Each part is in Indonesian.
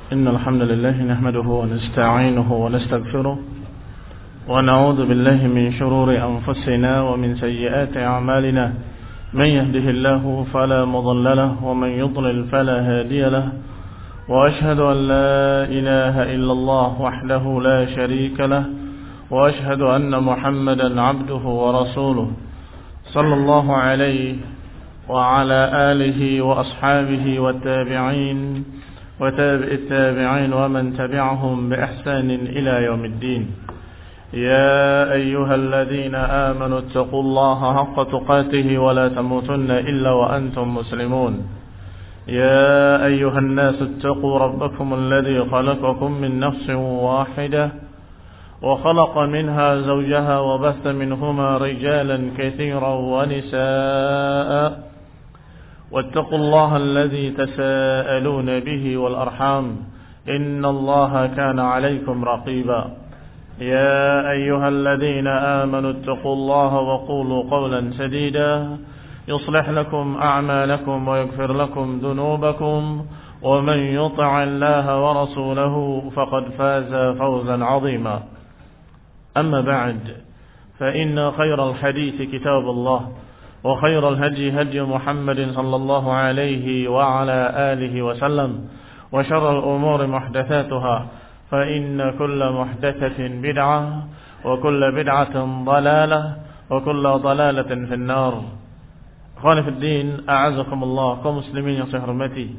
إن الحمد لله نحمده ونستعينه ونستغفره ونعوذ بالله من شرور أنفسنا ومن سيئات أعمالنا من يهده الله فلا مضل له ومن يضلل فلا هادي له وأشهد أن لا إله إلا الله وحده لا شريك له وأشهد أن محمدا عبده ورسوله صلى الله عليه وعلى آله وأصحابه والتابعين وتابع التابعين ومن تبعهم بإحسان إلى يوم الدين. يا أيها الذين آمنوا اتقوا الله حق تقاته ولا تموتن إلا وأنتم مسلمون. يا أيها الناس اتقوا ربكم الذي خلقكم من نفس واحدة وخلق منها زوجها وبث منهما رجالا كثيرا ونساء واتقوا الله الذي تساءلون به والأرحام إن الله كان عليكم رقيبا. يا أيها الذين آمنوا اتقوا الله وقولوا قولا سديدا يصلح لكم أعمالكم ويغفر لكم ذنوبكم ومن يطع الله ورسوله فقد فاز فوزا عظيما. أما بعد فإن خير الحديث كتاب الله وخير الهدي هدي محمد صلى الله عليه وعلى آله وسلم وشر الأمور محدثاتها فإن كل محدثة بدعة وكل بدعة ضلالة وكل ضلالة في النار. Akhwani fi din, a'azakumullah, kaum muslimin yang saya hormati.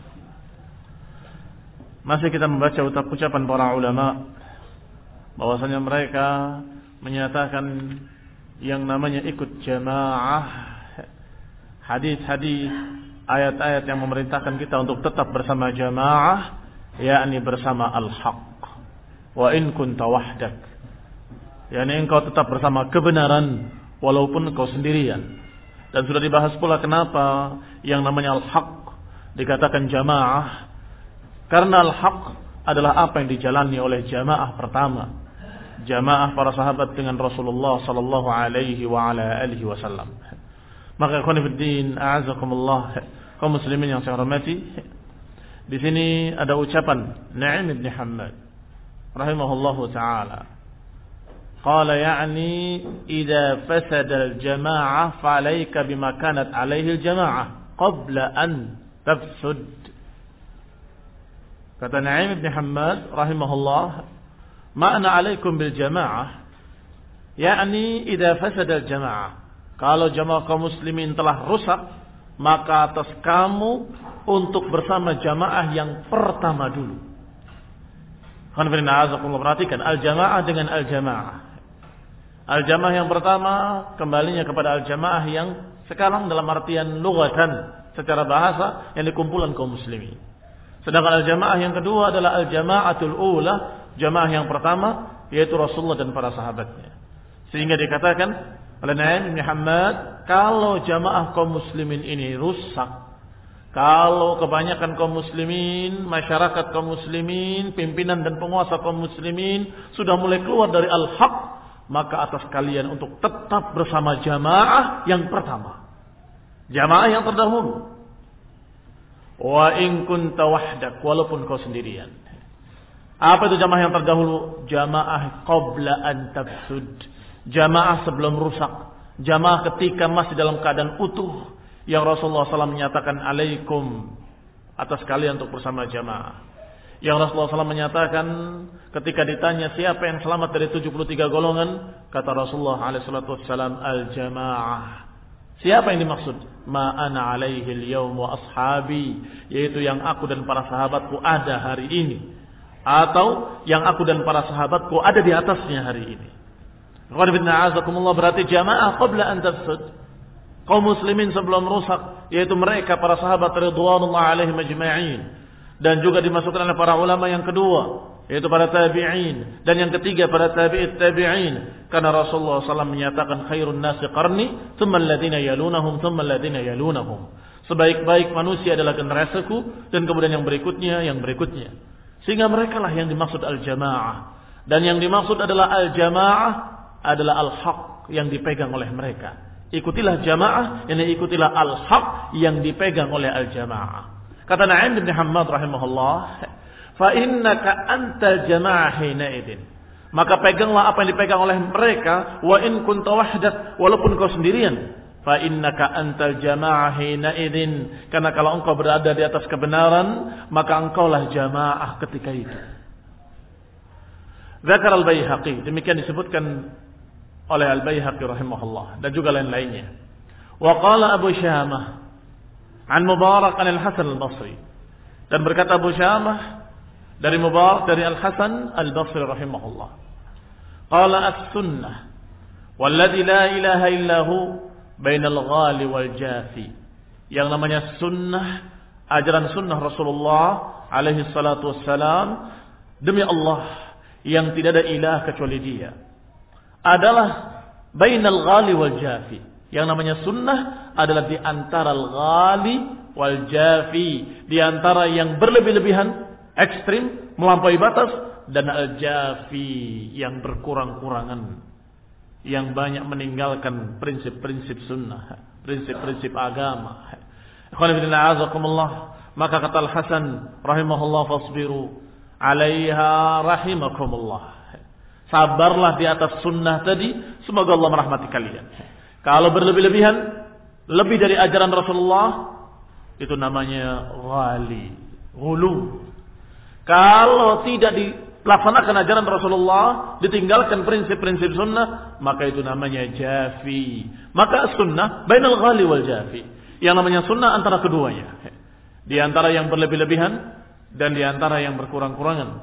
Masih kita membaca ucapan para ulama bahwasanya mereka menyatakan yang namanya ikut jamaah, hadis-hadis, ayat-ayat yang memerintahkan kita untuk tetap bersama jamaah, yakni bersama al-haq. Wa in kunta wahdak, yakni engkau tetap bersama kebenaran walaupun engkau sendirian. Dan sudah dibahas pula kenapa yang namanya al-haq dikatakan jamaah, karena al-haq adalah apa yang dijalani oleh jamaah pertama, jamaah para sahabat dengan Rasulullah sallallahu alaihi wa ala alihi wasallam. Maka ikhwan fillah, a'azakumullah, kaum muslimin yang saya hormati, di sini ada ucapan Nu'aim bin Hammad rahimahullahu taala. Qala ya'ni idza fasada al-jama'ah fa 'alayka bima kanat 'alayhi al-jama'ah qabla an tafsud. Kata Nu'aim bin Hammad rahimahullah, makna alaikum bil jamaah, yakni idza fasada al jamaah, kalau jamaah kaum muslimin telah rusak, maka atas kamu untuk bersama jamaah yang pertama dulu. Perhatikan al jamaah dengan al jamaah. Al jamaah yang pertama kembalinya kepada al jamaah yang sekarang dalam artian lughatan, secara bahasa, yang dikumpulan kaum muslimin. Sedangkan al jamaah yang kedua adalah al jamaatul ula, jamaah yang pertama, yaitu Rasulullah dan para sahabatnya. Sehingga dikatakan oleh Nu'aim bin Hammad, kalau jamaah kaum muslimin ini rusak, kalau kebanyakan kaum muslimin, masyarakat kaum muslimin, pimpinan dan penguasa kaum muslimin sudah mulai keluar dari al-haq, maka atas kalian untuk tetap bersama jamaah yang pertama, jamaah yang terdahulu. Wa in kunta wahdak, walaupun kau sendirian. Apa itu jamaah yang terdahulu? Jamaah qabla an tafsud, jamaah sebelum rusak, jamaah ketika masih dalam keadaan utuh, yang Rasulullah SAW menyatakan alaikum, atas kalian untuk bersama jamaah. Yang Rasulullah SAW menyatakan ketika ditanya siapa yang selamat dari 73 golongan, kata Rasulullah SAW, al-jamaah. Siapa yang dimaksud? Ma ana alaihi al-yawm wa ashabi, yaitu yang aku dan para sahabatku ada hari ini, atau yang aku dan para sahabatku ada di atasnya hari ini. Berarti jamaah qabla an tafsud, kaum muslimin sebelum rusak, yaitu mereka para sahabat ridwanullah alaihim ajma'in, dan juga dimasukkan oleh para ulama yang kedua, yaitu para tabi'in, dan yang ketiga para tabi'it tabi'in. Karena Rasulullah SAW menyatakan khairun nasi qarni thumma alladhina yalunahum thumma alladhina yalunahum, sebaik-baik manusia adalah generasiku, dan kemudian yang berikutnya. Sehingga mereka lah yang dimaksud al-jamaah. Dan yang dimaksud adalah al-jamaah adalah al-haq yang dipegang oleh mereka. Ikutilah jamaah, yang ikutilah al-haq yang dipegang oleh al-jamaah. Kata Nu'aim bin Hammad rahimahullah, fa innaka antal jamaah hina idzin. Maka peganglah apa yang dipegang oleh mereka, wa in kunta wahdak, walaupun kau sendirian. Fa innaka antal jamaah hina idzin. Karena kalau engkau berada di atas kebenaran, maka engkaulah jamaah ketika itu. Dzakar al-Baihaqi, demikian disebutkan oleh al-Baihaqi rahimahullah dan juga lain-lainnya. Wa qala Abu Syamah an Mubarak an al-Hasan al-Basri, dan berkata Abu Syamah dari Mubarak dari Al-Hasan al-Basri rahimahullah, qala as-sunnah walladzi la ilaha illahu bainal ghali wal jafi. Yang namanya sunnah, ajaran sunnah Rasulullah alaihi salatu wassalam, demi Allah yang tidak ada ilah kecuali Dia, adalah bainal ghali wal jafi. Yang namanya sunnah adalah di antara al-ghali wal jafi, di antara yang berlebih-lebihan, ekstrim, melampaui batas, dan al-jafi, yang berkurang-kurangan, yang banyak meninggalkan prinsip-prinsip sunnah, prinsip-prinsip agama. Ikhwan fillah azakumullah, maka kata Al-Hasan rahimahullah, fasbiru 'alaiha rahimakumullah. Sabarlah di atas sunnah tadi, semoga Allah merahmati kalian. Kalau berlebih-lebihan, lebih dari ajaran Rasulullah, itu namanya ghali, ghulu. Kalau tidak dilaksanakan ajaran Rasulullah, ditinggalkan prinsip-prinsip sunnah, maka itu namanya jafi. Maka sunnah bainal ghali wal jafi. Yang namanya sunnah antara keduanya. Di antara yang berlebih-lebihan dan di antara yang berkurang-kurangan.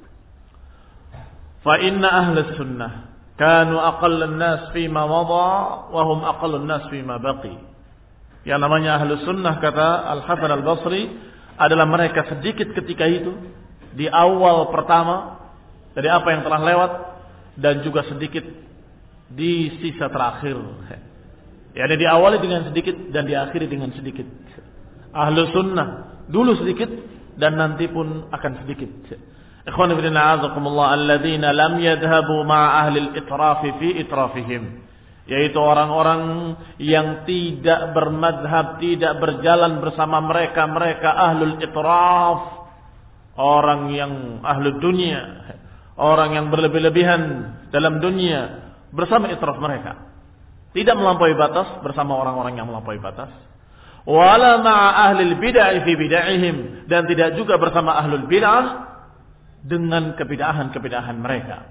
Fa inna ahlus sunnah kanu aqallan nas fima madha wa hum aqallun nas fima baqi. Yang namanya ahlus sunnah, kata Al-Hasan al-Basri, adalah mereka sedikit ketika itu, di awal pertama dari apa yang telah lewat, dan juga sedikit di sisa terakhir. Yani diawali dengan sedikit dan diakhiri dengan sedikit. Ahlus sunnah dulu sedikit dan nanti pun akan sedikit. Ikhwan fillah azakumullah, alladzina lam yadhhabu ma'a ahli al-itraf fi itrafihim, yaitu orang-orang yang tidak bermadhab, tidak berjalan bersama mereka ahlul itraf, orang yang ahlul dunia, orang yang berlebih-lebihan dalam dunia bersama itraf mereka, tidak melampaui batas bersama orang-orang yang melampaui batas. Wala ma'a ahlil bid'ah fi bid'ahihim, dan tidak juga bersama ahlul bid'ah dengan kebidahan-kebidahan mereka.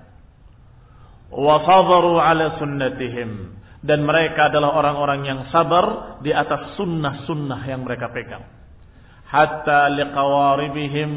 Wa sabaru ala sunnatihim, dan mereka adalah orang-orang yang sabar di atas sunnah-sunnah yang mereka pegang. Hatta liqawaribihim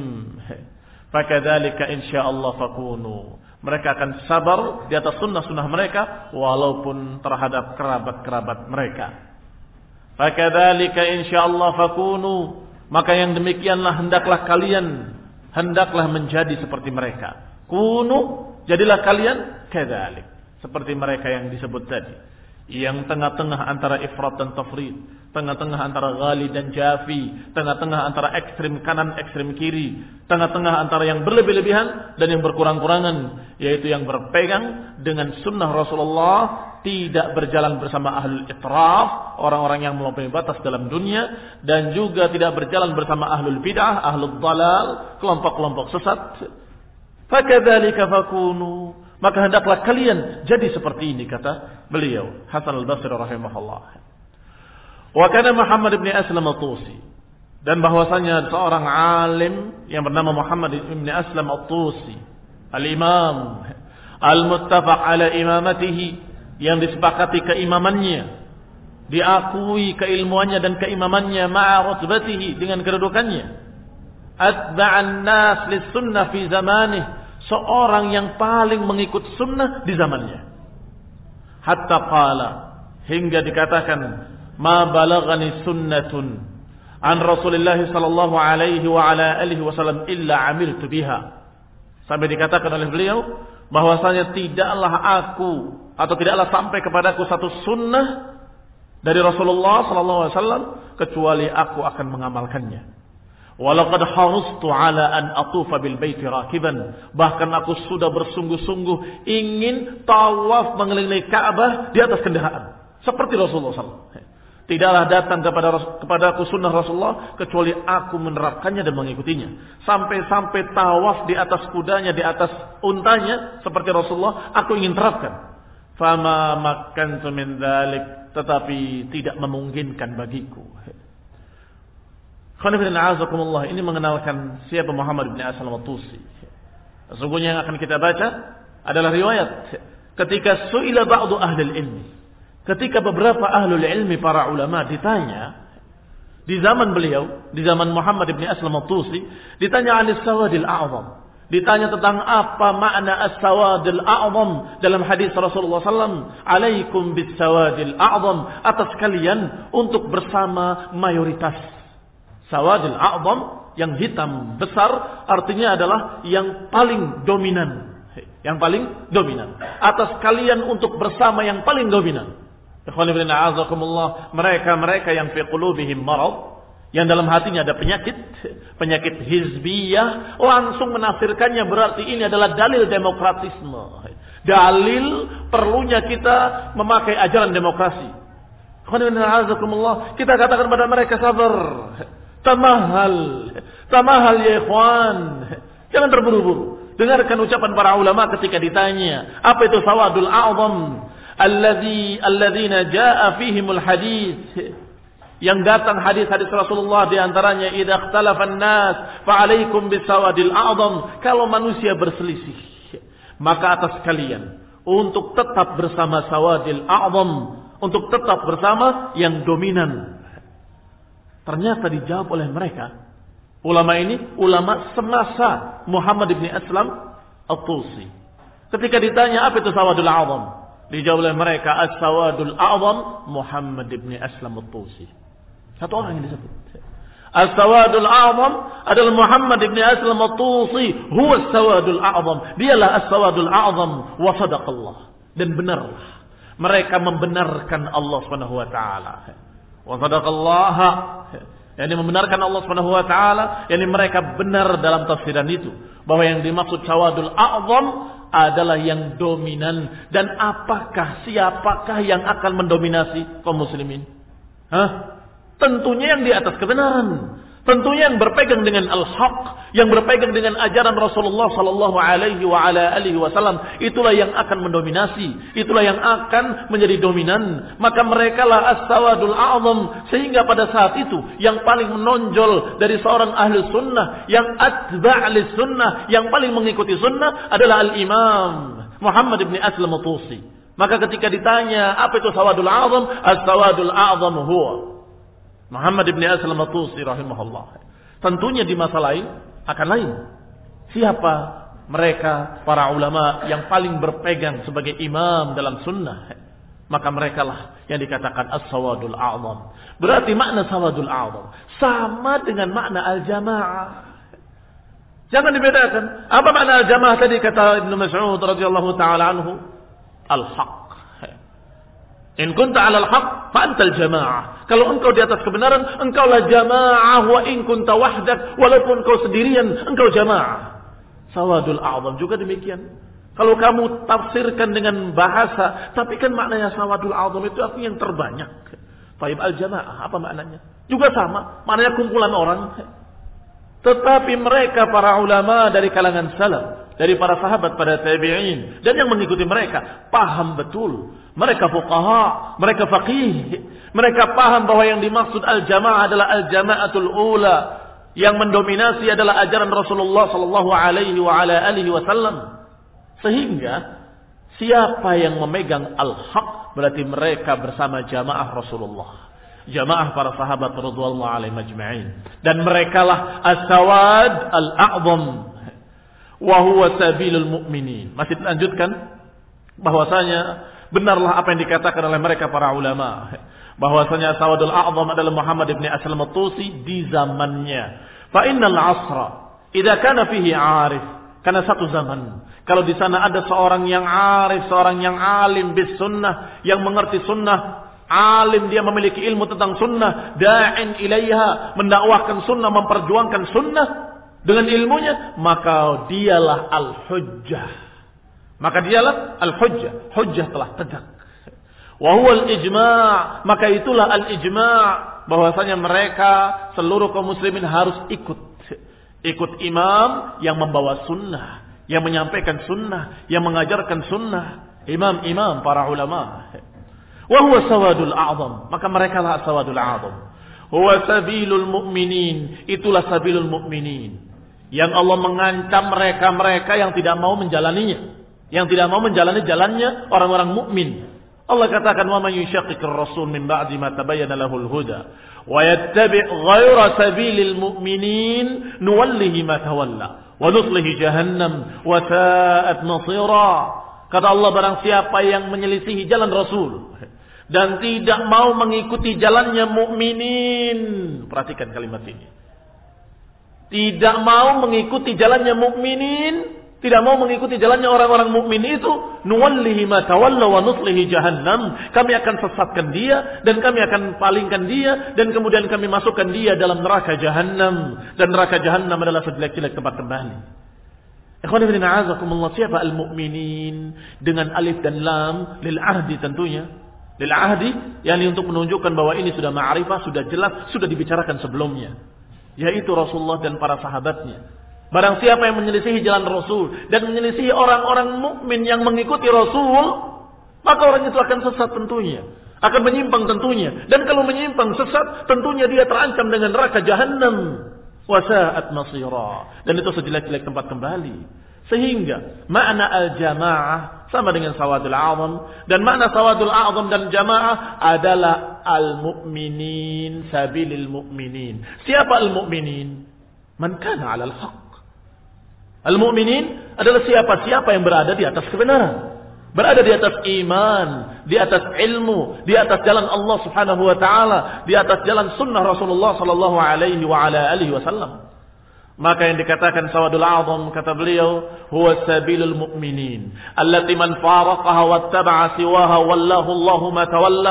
fakadzalika insyaallah fakunu. Mereka akan sabar di atas sunnah-sunnah mereka walaupun terhadap kerabat-kerabat mereka. Fakadzalika insyaallah fakunu, maka yang demikianlah hendaklah kalian, hendaklah menjadi seperti mereka. Kunu, jadilah kalian kadzalik, seperti mereka yang disebut tadi, yang tengah-tengah antara ifrat dan tafrid, tengah-tengah antara ghali dan jafi, tengah-tengah antara ekstrim kanan ekstrim kiri, tengah-tengah antara yang berlebih-lebihan dan yang berkurang-kurangan, yaitu yang berpegang dengan sunnah Rasulullah, tidak berjalan bersama ahlul itraf, orang-orang yang melampaui batas dalam dunia, dan juga tidak berjalan bersama ahlul bid'ah, ahlul dalal, kelompok-kelompok sesat. Fakadzalika fakunu, maka hendaklah kalian jadi seperti ini, kata beliau Hasan al-Basri rahimahullah. Wa kana Muhammad ibn Aslam at-Tusi, dan bahwasanya seorang alim yang bernama Muhammad ibn Aslam at-Tusi, al-imam al-muttafaq ala imamatihi, yang disepakati keimamannya, diakui keilmuannya dan keimamannya, ma'a rutbatihi, dengan kedudukannya, atba'an nas lis sunnah fi zamanih, seorang yang paling mengikut sunnah di zamannya. Hatta qala, hingga dikatakan, ma balagani sunnatun an Rasulillah sallallahu alaihi wa ala alihi wasallam illa amiltu biha. Sampai dikatakan oleh beliau bahwasanya tidaklah aku atau tidaklah sampai kepadaku satu sunnah dari Rasulullah sallallahu alaihi wasallam kecuali aku akan mengamalkannya. Walaqad harustu ala an atufa bil baiti rakiban, bahkan aku sudah bersungguh-sungguh ingin tawaf mengelilingi Ka'bah di atas kendaraan seperti Rasulullah sallallahu alaihi wasallam. Tidaklah datang kepadaku sunnah Rasulullah kecuali aku menerapkannya dan mengikutinya. Sampai-sampai tawaf di atas kudanya, di atas untanya seperti Rasulullah, aku ingin terapkan. Fama makkantu min dzalik, tetapi tidak memungkinkan bagiku. Ini mengenalkan siapa Muhammad bin Aslam At-Tusi. Sesungguhnya yang akan kita baca adalah riwayat ketika su'ila ba'du ahlul ilmi. Ketika beberapa ahlul ilmi, para ulama ditanya di zaman beliau, di zaman Muhammad bin Aslam At-Tusi, ditanya anis sawadil a'zam. Ditanya tentang apa makna as-sawadil a'zam dalam hadis Rasulullah SAW. Alaikum bis sawadil a'zam, atas kalian untuk bersama mayoritas. Sawadil a'zam, yang hitam besar, artinya adalah yang paling dominan. Yang paling dominan. Atas kalian untuk bersama yang paling dominan. Mereka yang fi qulubihim marad, yang dalam hatinya ada penyakit hizbiyah, langsung menafsirkannya berarti ini adalah dalil demokratisme. Dalil perlunya kita memakai ajaran demokrasi. Kita katakan pada mereka, sabar. Tamahal ya ikhwan. Jangan terburu-buru. Dengarkan ucapan para ulama ketika ditanya, apa itu sawadul a'zam? Alladzina jaa fihimul hadits, yang datang hadis-hadis Rasulullah, di antaranya idza ikhtalafan nas fa alaikum bisawadil a'zam. Kalau manusia berselisih, maka atas kalian untuk tetap bersama sawadil a'zam, untuk tetap bersama yang dominan. Ternyata dijawab oleh mereka. Ulama ini ulama semasa Muhammad bin Aslam At-Tusi. Ketika ditanya apa itu sawadul a'zam, dijawab oleh mereka, as-sawadul a'zam Muhammad bin Aslam At-Tusi. Satu orang yang disebut. As-sawadul a'zam adalah Muhammad bin Aslam At-Tusi, huwa as-sawadul a'zam. Dialah as-sawadul a'zam wa sadaqallah. Dan benarlah mereka membenarkan Allah Subhanahu wa taala. Wa sadaqallah, yakni membenarkan Allah Subhanahu wa taala, yakni mereka benar dalam tafsiran itu bahwa yang dimaksud sawadul a'zam adalah yang dominan. Dan siapakah yang akan mendominasi kaum muslimin? Tentunya yang di atas kebenaran. Tentunya yang berpegang dengan al-haq, yang berpegang dengan ajaran Rasulullah sallallahu alaihi wa ala alihi wasallam, itulah yang akan mendominasi, itulah yang akan menjadi dominan. Maka merekalah as-sawadul a'zam, sehingga pada saat itu yang paling menonjol dari seorang ahli sunnah, yang atba' lis sunnah, yang paling mengikuti sunnah adalah al-imam Muhammad bin Aslam At-Tusi. Maka ketika ditanya apa itu sawadul a'zam, as-sawadul a'zam huwa Muhammad bin Aslam At-Tusi rahimahullah. Tentunya di masa lain akan lain. Siapa mereka para ulama yang paling berpegang sebagai imam dalam sunnah? Maka merekalah yang dikatakan as-sawadul a'zam. Berarti makna sawadul a'zam sama dengan makna al-jamaah. Jangan dibedakan. Apa makna al-jamaah tadi kata Ibnu Mas'ud radhiyallahu taala anhu? Al-haq. In kunta 'alal haq fa antal jamaah. Kalau engkau di atas kebenaran, engkaulah jamaah. Wa in kunta wahdak, walaupun kau sendirian, engkau jamaah. Sawadul a'zam juga demikian. Kalau kamu tafsirkan dengan bahasa, tapi kan maknanya sawadul a'zam itu artinya yang terbanyak. Taib al-jamaah, apa maknanya? Juga sama, maknanya kumpulan orang. Tetapi mereka para ulama dari kalangan salaf, dari para sahabat, pada tabi'in, dan yang mengikuti mereka, paham betul. Mereka fuqaha, mereka faqih. Mereka paham bahwa yang dimaksud al-jamaah adalah al-jama'atul ula. Yang mendominasi adalah ajaran Rasulullah sallallahu alaihi wa ala alihi wasallam. Sehingga siapa yang memegang al-haq berarti mereka bersama jamaah Rasulullah. Jamaah para sahabat radhiyallahu alaihim ajma'in. Dan merekalah as-sawad al-a'zam. Wa huwa sabilul mu'minin. Masih dilanjutkan bahwasanya benarlah apa yang dikatakan oleh mereka para ulama, bahwasanya sawadul a'zam adalah Muhammad bin Aslam At-Tusi di zamannya. Fa innal 'asra idza kana fihi 'arif, karena satu zaman kalau di sana ada seorang yang 'arif, seorang yang alim bis sunnah, yang mengerti sunnah, alim, dia memiliki ilmu tentang sunnah, da'in ilaiha, mendakwahkan sunnah, memperjuangkan sunnah dengan ilmunya, maka dialah al-hujjah. Maka dialah al-hujjah. Hujjah telah tegak. Wa huwa al-ijma', maka itulah al-ijma', bahwasanya mereka seluruh kaum muslimin harus ikut imam yang membawa sunnah, yang menyampaikan sunnah, yang mengajarkan sunnah, imam-imam para ulama. Wa huwa sawadul a'zam, maka mereka lah sawadul a'zam. Huwa sabilul mu'minin, itulah sabilul mu'minin, yang Allah mengancam mereka-mereka yang tidak mau menjalaninya, yang tidak mau menjalani jalannya orang-orang mukmin. Allah katakan, wa man yushaqiqir rasul min ba'di ma tabayyana lahul huda wa yattabi' ghayra sabilil mu'minin nuwallihi ma tawalla wa nuslihi jahannam wa sa'at masira. Kata Allah, barang siapa yang menyelisihi jalan Rasul dan tidak mau mengikuti jalannya mukminin. Perhatikan kalimat ini. Tidak mau mengikuti jalannya mukminin, tidak mau mengikuti jalannya orang-orang mukmin itu, nuwallihi ma tawalla wa nuslihi jahannam. Kami akan sesatkan dia dan kami akan palingkan dia dan kemudian kami masukkan dia dalam neraka jahannam, dan neraka jahannam adalah sejelek-jelek tempat kembali. Ikhwan fillah, a'azakumullah, siapa al-mu'minin dengan alif dan lam lil ahdi tentunya. Lil ahdi, yakni untuk menunjukkan bahwa ini sudah ma'rifah, sudah jelas, sudah dibicarakan sebelumnya, yaitu Rasulullah dan para sahabatnya. Barang siapa yang menyelisihi jalan Rasul dan menyelisihi orang-orang mukmin yang mengikuti Rasul, maka orang itu akan sesat tentunya, akan menyimpang tentunya. Dan kalau menyimpang sesat, tentunya dia terancam dengan neraka jahannam. Wa sa'at masira, dan itu sejelek-jelek tempat kembali. Sehingga makna al-jamaah sama dengan sawadul a'zam, dan makna sawadul a'zam dan jamaah adalah al-mu'minin, sabilil mu'minin. Siapa al-mu'minin? Man kana 'alal haqq. Al-mu'minin adalah siapa yang berada di atas kebenaran, berada di atas iman, di atas ilmu, di atas jalan Allah Subhanahu wa taala, di atas jalan sunnah Rasulullah sallallahu alaihi wa ala alihi wasallam. Maka yang dikatakan sawadul a'zam, kata beliau, huwa sabilul mu'minin allati man faraqaha wattaba'a siwaha wallahu Allahu ma tawalla,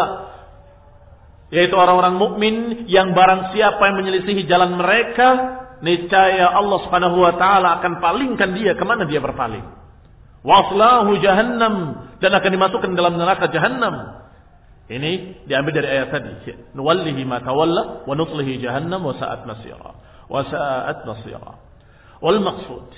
yaitu orang-orang mukmin yang barang siapa yang menyelisihi jalan mereka, niscaya Allah Subhanahu wa taala akan palingkan dia kemana dia berpaling. Waslahu jahannam, dan akan dimasukkan dalam neraka jahannam. Ini diambil dari ayat tadi, nuwallihi ma tawalla wa nuslihi jahannam wa sa'at masira. Wasa'at nasira. Wal maqsud,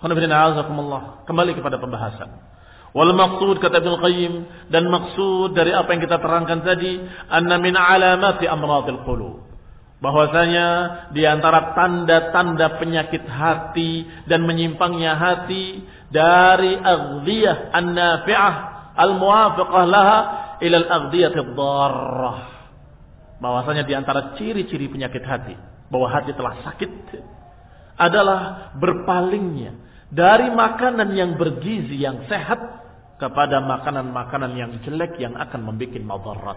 kembali kepada pembahasan. Wal maqsud, kata Ibnu Qayyim, dan maksud dari apa yang kita terangkan tadi, anna min alamati amradil qulub, bahwasanya di antara tanda-tanda penyakit hati dan menyimpangnya hati dari aghdiyah an-nafi'ah al-muwafiqah laha ila al-aghdiyah ad-darrah, bahwasanya di antara ciri-ciri penyakit hati bahwa hati telah sakit adalah berpalingnya dari makanan yang bergizi, yang sehat, kepada makanan-makanan yang jelek yang akan membuat madarat.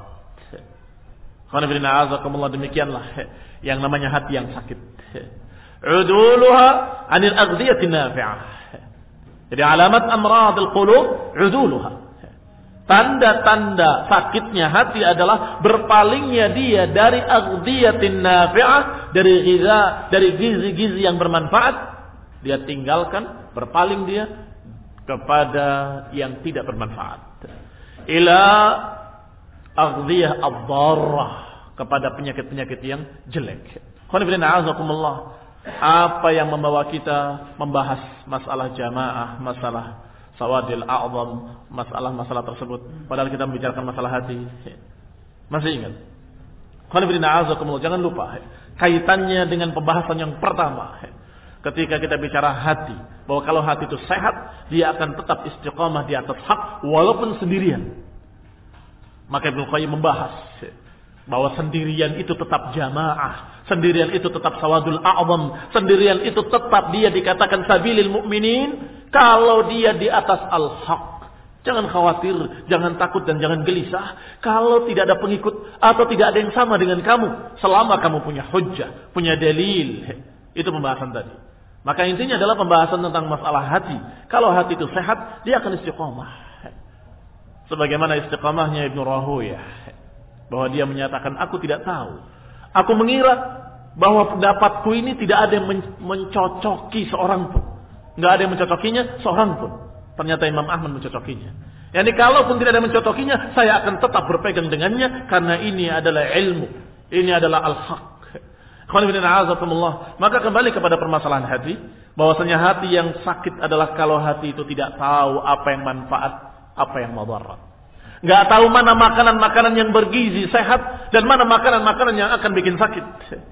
Demikianlah yang namanya hati yang sakit. Uduluha anil aghdiyati nafi'ah. Jadi alamat amradil qulub uduluha. Tanda-tanda sakitnya hati adalah berpalingnya dia dari aghdhiyatin nafi'ah, dari gizi-gizi yang bermanfaat, dia tinggalkan, berpaling dia kepada yang tidak bermanfaat. Ila aghdhiyah ad-darrah, kepada penyakit-penyakit yang jelek. Apa yang membawa kita membahas masalah jamaah, masalah sawadil a'zam, masalah-masalah tersebut, padahal kita membicarakan masalah hati? Masih ingat? Jangan lupa kaitannya dengan pembahasan yang pertama. Ketika kita bicara hati, bahwa kalau hati itu sehat, dia akan tetap istiqamah di atas hak walaupun sendirian. Maka Ibnu Qayyim membahas bahwa sendirian itu tetap jamaah, sendirian itu tetap sawadul a'zam, sendirian itu tetap dia dikatakan sabilil mu'minin kalau dia di atas al-haq. Jangan khawatir, jangan takut, dan jangan gelisah kalau tidak ada pengikut atau tidak ada yang sama dengan kamu, selama kamu punya hujjah, punya dalil. Itu pembahasan tadi. Maka intinya adalah pembahasan tentang masalah hati. Kalau hati itu sehat, dia akan istiqamah. Sebagaimana istiqamahnya Ibnu Rahuyah, bahwa dia menyatakan, aku tidak tahu, aku mengira bahwa pendapatku ini tidak ada yang mencocoki seorang pun, nggak ada yang mencocokinya seorang pun. Ternyata Imam Ahmad mencocokinya. Yani kalaupun tidak ada yang mencocokinya, saya akan tetap berpegang dengannya karena ini adalah ilmu, ini adalah al-haq. Maka kembali kepada permasalahan hati, bahwasanya hati yang sakit adalah kalau hati itu tidak tahu apa yang manfaat, apa yang mudarat. Enggak tahu mana makanan-makanan yang bergizi sehat dan mana makanan-makanan yang akan bikin sakit.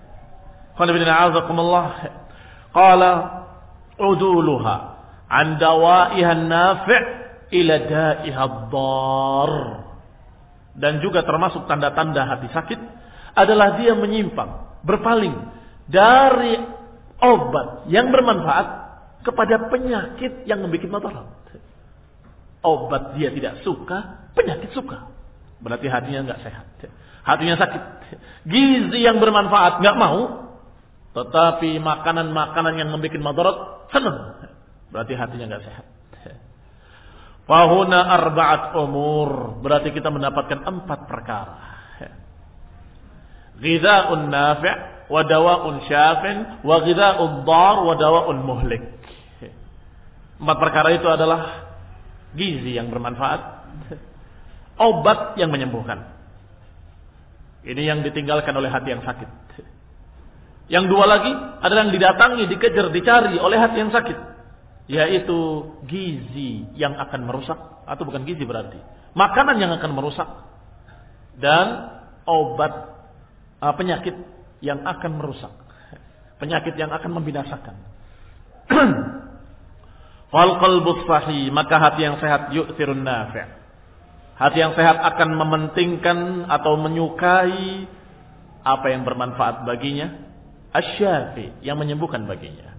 Qala uduluha an dawa'iha an-nafi' ila da'iha ad-dar. Dan juga termasuk tanda-tanda hati sakit adalah dia menyimpang, berpaling dari obat yang bermanfaat kepada penyakit yang membuat madarat. Obat dia tidak suka, penyakit suka. Berarti hatinya enggak sehat. Hatinya sakit. Gizi yang bermanfaat enggak mau, tetapi makanan-makanan yang membuat madarat senang. Berarti hatinya enggak sehat. Fahuna arba'at umur. Berarti kita mendapatkan 4 perkara. Ghidha'un nafi' wa dawa'un syafin wa ghidha'ud dar wa dawa'un muhlik. 4 perkara itu adalah gizi yang bermanfaat, obat yang menyembuhkan. Ini yang ditinggalkan oleh hati yang sakit. Yang 2 lagi adalah yang didatangi, dikejar, dicari oleh hati yang sakit, yaitu gizi yang akan merusak, atau bukan gizi berarti makanan yang akan merusak, dan obat penyakit yang akan merusak, penyakit yang akan membinasakan. Fal qalbus sahih, maka hati yang sehat yu'thirun nafi'. Hati yang sehat akan mementingkan atau menyukai apa yang bermanfaat baginya, asy-syafi, yang menyembuhkan baginya.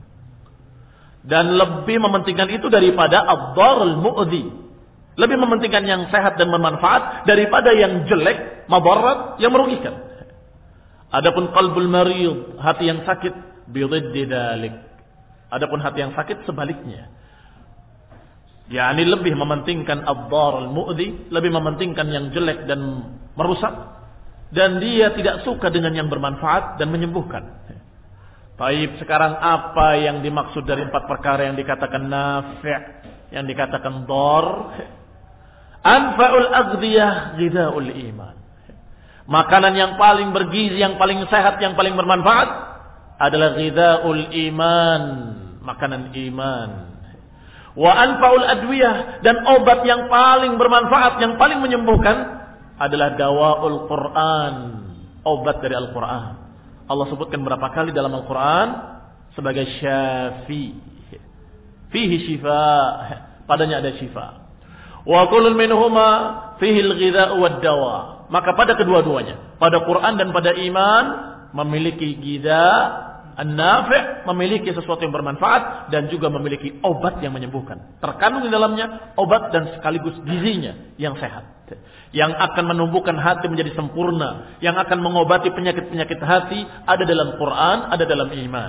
Dan lebih mementingkan itu daripada ad-darul mu'dhi. Lebih mementingkan yang sehat dan bermanfaat daripada yang jelek, madarat, yang merugikan. Adapun qalbul marid, hati yang sakit, bididdi dzalik. Adapun hati yang sakit sebaliknya. yakni lebih mementingkan ad-darul mu'dhi, lebih mementingkan yang jelek dan merusak, dan dia tidak suka dengan yang bermanfaat dan menyembuhkan. Baik, sekarang apa yang dimaksud dari 4 perkara yang dikatakan nafi', yang dikatakan dar? Anfa'ul aghdiyah ghidha'ul iman. Makanan yang paling bergizi, yang paling sehat, yang paling bermanfaat adalah ghidha'ul iman, makanan iman. Wa anfa'ul adwiyah, dan obat yang paling bermanfaat, yang paling menyembuhkan adalah dawaul Quran, obat dari Al-Quran. Allah sebutkan berapa kali dalam Al-Quran sebagai syafi, fihi shifa, padanya ada shifa. Wa kullun minhuma fihi al-ghidha' wad-dawa. Maka pada kedua-duanya, pada Quran dan pada iman, memiliki ghidha' an-nafi', memiliki sesuatu yang bermanfaat, dan juga memiliki obat yang menyembuhkan. Terkandung di dalamnya obat dan sekaligus gizinya yang sehat, yang akan menumbuhkan hati menjadi sempurna, yang akan mengobati penyakit-penyakit hati, ada dalam Quran, ada dalam iman.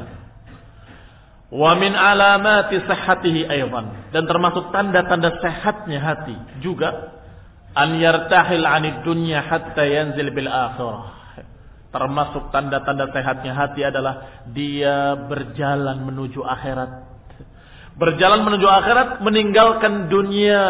Wa min alamati sihhatihi aydan, dan termasuk tanda-tanda sehatnya hati juga, an yartahil 'anid dunya hatta yanzil bil akhirah. Termasuk tanda-tanda sehatnya hati adalah dia berjalan menuju akhirat. Berjalan menuju akhirat, meninggalkan dunia.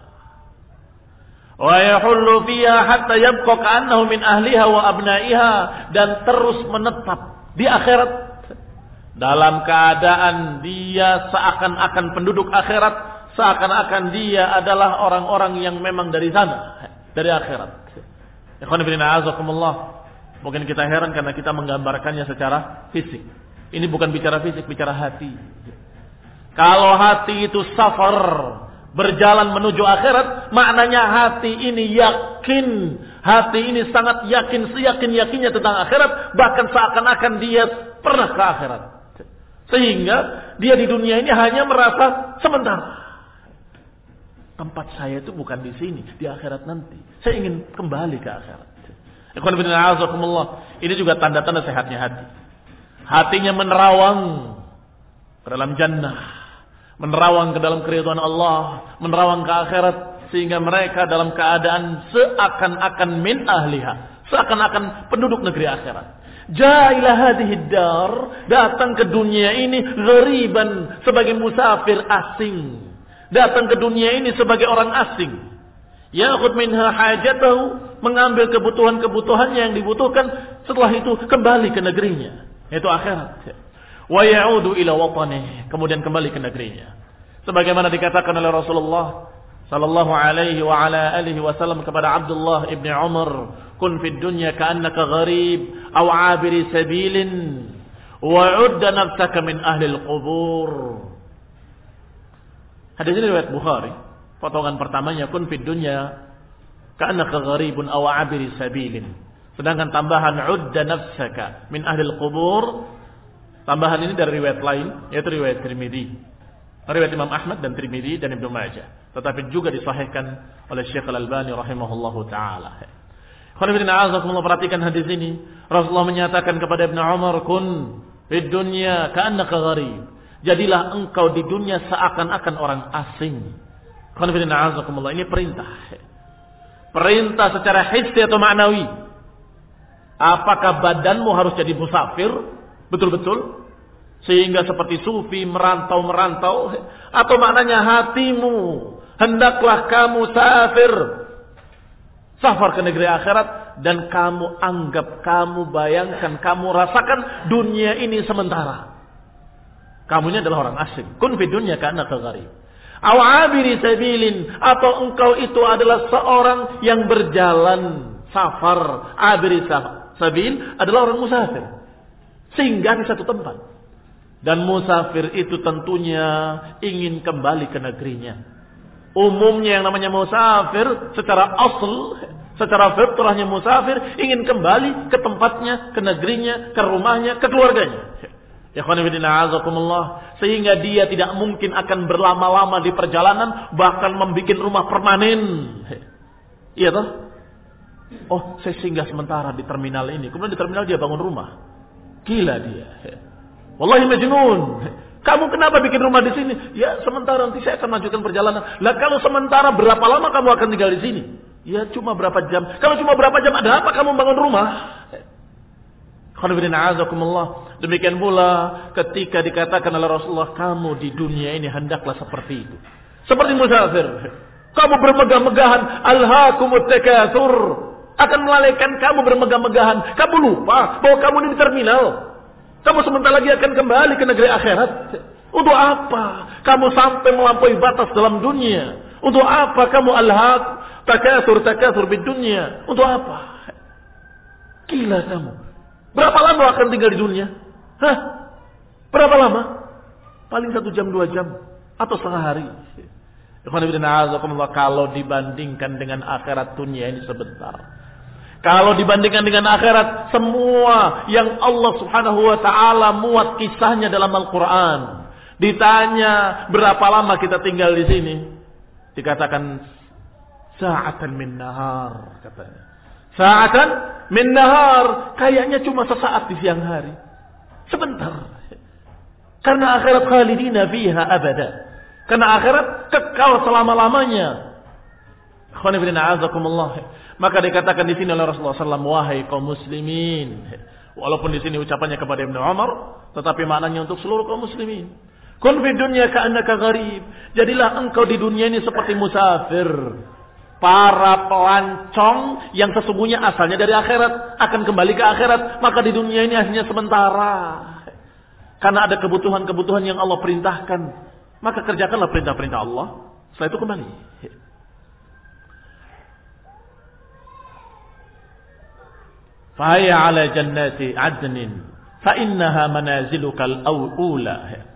Wa yahullu fiha hatta yabqa ka'annahu min ahliha wa abna'iha, dan terus menetap di akhirat dalam keadaan dia seakan-akan penduduk akhirat, seakan-akan dia adalah orang-orang yang memang dari sana, dari akhirat. Ikhwan fillah, azakumullah. Mungkin kita heran karena kita menggambarkannya secara fisik. Ini bukan bicara fisik, bicara hati. Kalau hati itu safar, berjalan menuju akhirat, maknanya hati ini yakin. Hati ini sangat yakin, seyakin-yakinnya tentang akhirat, bahkan seakan-akan dia pernah ke akhirat. Sehingga dia di dunia ini hanya merasa sementara. Tempat saya itu bukan di sini, di akhirat nanti. Saya ingin kembali ke akhirat. Ini juga tanda-tanda sehatnya hati. Hatinya menerawang ke dalam jannah, menerawang ke dalam keridhaan Allah, menerawang ke akhirat, sehingga mereka dalam keadaan seakan-akan min ahliha, seakan-akan penduduk negeri akhirat. Ja'ila hadhihi dar, datang ke dunia ini ghariban, sebagai musafir asing. Datang ke dunia ini sebagai orang asing. Ya'khudh minha hajatahu, mengambil kebutuhan-kebutuhannya yang dibutuhkan, setelah itu kembali ke negerinya, yaitu akhirat. Wa ya'udu ila watanihi, kemudian kembali ke negerinya. Sebagaimana dikatakan oleh Rasulullah sallallahu alaihi wa ala alihi wasallam kepada Abdullah ibn Umar, kun fid dunya ka'annaka gharib aw 'abiri sabilin wa 'udda nafsaka min ahli al-qubur. Hadis ini riwayat Bukhari. Potongan pertamanya, kun fid dunya ka'annaka gharibun aw 'abiri sabilin. Sedangkan tambahan 'udda nafsaka min ahli al-qubur, tambahan ini dari riwayat lain, yaitu riwayat Tirmidzi. Riwayat Imam Ahmad dan Tirmidzi dan Ibnu Majah, tetapi juga disahihkan oleh Syekh Al-Albani rahimahullahu taala. Perhatikan hadis ini. Rasulullah menyatakan kepada Ibnu Umar, kun fid dunya ka'annaka gharib. Jadilah engkau di dunia seakan-akan orang asing. Ini perintah. Perintah secara hissi atau maknawi. Apakah badanmu harus jadi musafir? Betul-betul? Sehingga seperti sufi merantau-merantau, atau maknanya hatimu hendaklah kamu safar ke negeri akhirat, dan kamu anggap, kamu bayangkan, kamu rasakan dunia ini sementara. Kamunya adalah orang asing. Kun fid dunya ka'annaka gharib aw 'abiri sabilin, atau engkau itu adalah seorang yang berjalan safar. 'Abiri sabil adalah orang musafir, singgah di satu tempat. Dan musafir itu tentunya ingin kembali ke negerinya. Umumnya yang namanya musafir secara asal, secara fitrahnya musafir ingin kembali ke tempatnya, ke negerinya, ke rumahnya, ke keluarganya. Ya azakumullah, sehingga dia tidak mungkin akan berlama-lama di perjalanan, bahkan membuat rumah permanen. Iya toh? Oh, saya singgah sementara di terminal ini, kemudian di terminal dia bangun rumah. Gila dia. Wallahi majnun. Kamu kenapa bikin rumah di sini? Ya sementara, nanti saya akan lanjutkan perjalanan. Lah kalau sementara, berapa lama kamu akan tinggal di sini? Ya cuma berapa jam. Kalau cuma berapa jam, ada apa kamu bangun rumah? Demikian pula ketika dikatakan oleh Rasulullah, kamu di dunia ini hendaklah seperti itu. Seperti musafir. Kamu bermegah-megahan, alhaakumut takatsur, akan melalaikan kamu bermegah-megahan. Kamu lupa bahwa kamu ini di terminal. Kamu sebentar lagi akan kembali ke negeri akhirat. Untuk apa kamu sampai melampaui batas dalam dunia? Untuk apa kamu alhaq takatsur bid dunya? Untuk apa? Gila kamu. Berapa lama akan tinggal di dunia? Hah? Berapa lama? Paling 1 jam 2 jam atau setengah hari. Kalau dibandingkan dengan akhirat, dunia ini sebentar. Kalau dibandingkan dengan akhirat, semua yang Allah Subhanahu wa taala muat kisahnya dalam Al-Qur'an. Ditanya berapa lama kita tinggal di sini? Dikatakan sa'atan min nahar, katanya. Sa'atan min nahar, kayaknya cuma sesaat di siang hari. Sebentar. Karena akhirat khalidina fiha abada. Karena akhirat kekal selama-lamanya. Maka dikatakan di sini oleh Rasulullah SAW, wahai kaum muslimin. Walaupun di sini ucapannya kepada Ibnu Umar, tetapi maknanya untuk seluruh kaum muslimin. Kun fid dunya ka'annaka gharib. Jadilah engkau di dunia ini seperti musafir. Para pelancong yang sesungguhnya asalnya dari akhirat akan kembali ke akhirat, maka di dunia ini hanya sementara. Karena ada kebutuhan-kebutuhan yang Allah perintahkan, maka kerjakanlah perintah-perintah Allah. Setelah itu kembali. Fahaya ala jannati adnin fa innaha manaziluka al-awla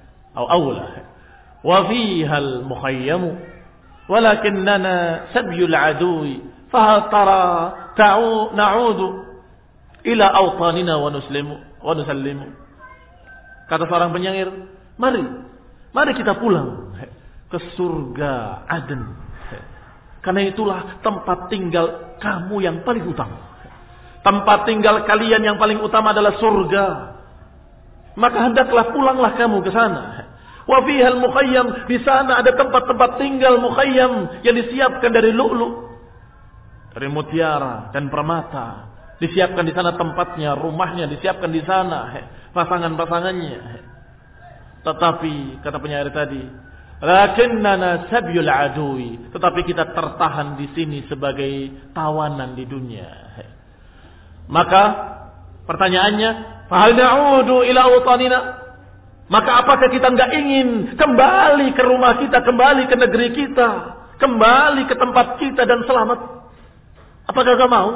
wa fiha al-mukhayyam walakinnana sabyul adui fa tara na'udu ila awtanina wa nusallimu. Kata seorang penyair, mari kita pulang ke surga Aden, karena itulah tempat tinggal kamu yang paling utama. Tempat tinggal kalian yang paling utama adalah surga. Maka hendaklah pulanglah kamu ke sana. Wa fihal mukhayyam, di sana ada tempat-tempat tinggal mukhayyam yang disiapkan dari lu'lu', dari mutiara dan permata. Disiapkan di sana tempatnya, rumahnya disiapkan di sana, pasangan-pasangannya. Tetapi kata penyair tadi, Lakinnana sabyul adui, tetapi kita tertahan di sini sebagai tawanan di dunia. Maka pertanyaannya, fahal na'udu ila utanina? Maka apakah kita enggak ingin kembali ke rumah kita, kembali ke negeri kita, kembali ke tempat kita dan selamat? Apakah enggak mau?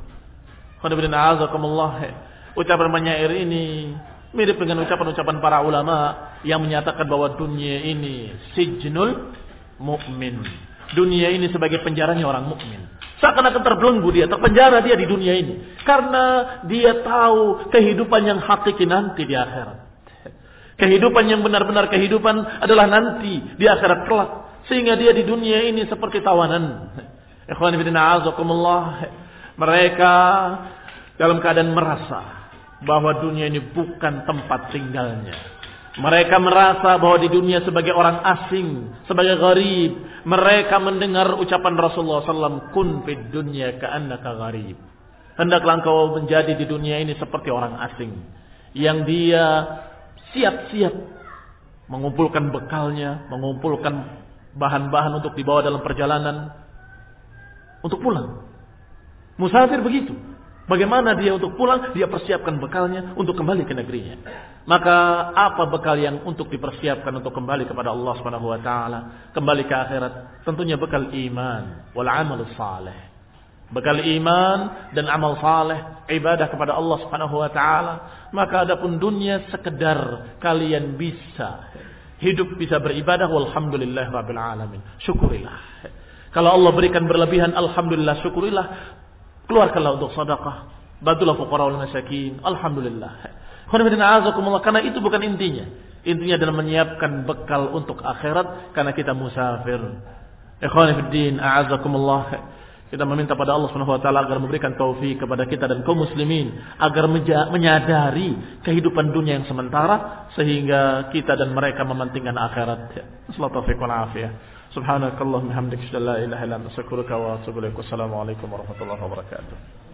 Ucapan penyair ini mirip dengan ucapan-ucapan para ulama yang menyatakan bahwa dunia ini sijnul mukmin. Dunia ini sebagai penjaranya orang mukmin. Seakan-akan terbelenggu dia, terpenjara dia di dunia ini. Karena dia tahu kehidupan yang hakiki nanti di akhirat. Kehidupan yang benar-benar kehidupan adalah nanti di akhirat kelak. Sehingga dia di dunia ini seperti tawanan. Ikhwan fillah azakumullah. Mereka dalam keadaan merasa bahwa dunia ini bukan tempat tinggalnya. Mereka merasa bahwa di dunia sebagai orang asing, sebagai gharib. Mereka mendengar ucapan Rasulullah SAW, kun fid dunya ka'annaka gharib. Hendaklah engkau menjadi di dunia ini seperti orang asing. Yang dia siap-siap mengumpulkan bekalnya, mengumpulkan bahan-bahan untuk dibawa dalam perjalanan untuk pulang. Musafir begitu. Bagaimana dia untuk pulang? Dia persiapkan bekalnya untuk kembali ke negerinya. Maka apa bekal yang untuk dipersiapkan untuk kembali kepada Allah Subhanahu wa taala, kembali ke akhirat? Tentunya bekal iman wal amal saleh. Bekal iman dan amal saleh, ibadah kepada Allah Subhanahu wa taala. Maka adapun dunia sekedar kalian bisa hidup, bisa beribadah, walhamdulillah rabbil alamin. Syukurilah. Kalau Allah berikan berlebihan, alhamdulillah, syukurilah. Keluarkanlah untuk sedekah, bantulah fuqara wal masakin. Alhamdulillah. Karena itu bukan intinya. Intinya adalah menyiapkan bekal untuk akhirat karena kita musafir. Ikhwani fid din, a'azakumullah. Kita meminta pada Allah Subhanahu wa taala agar memberikan taufik kepada kita dan kaum muslimin agar menyadari kehidupan dunia yang sementara sehingga kita dan mereka mementingkan akhirat. Sallallahu alaihi wasallam. Subhanakallahumma hamdika, la ilaha illa anta, astaghfiruka wa atubu ilaik. Wassalamu alaikum warahmatullahi wabarakatuh.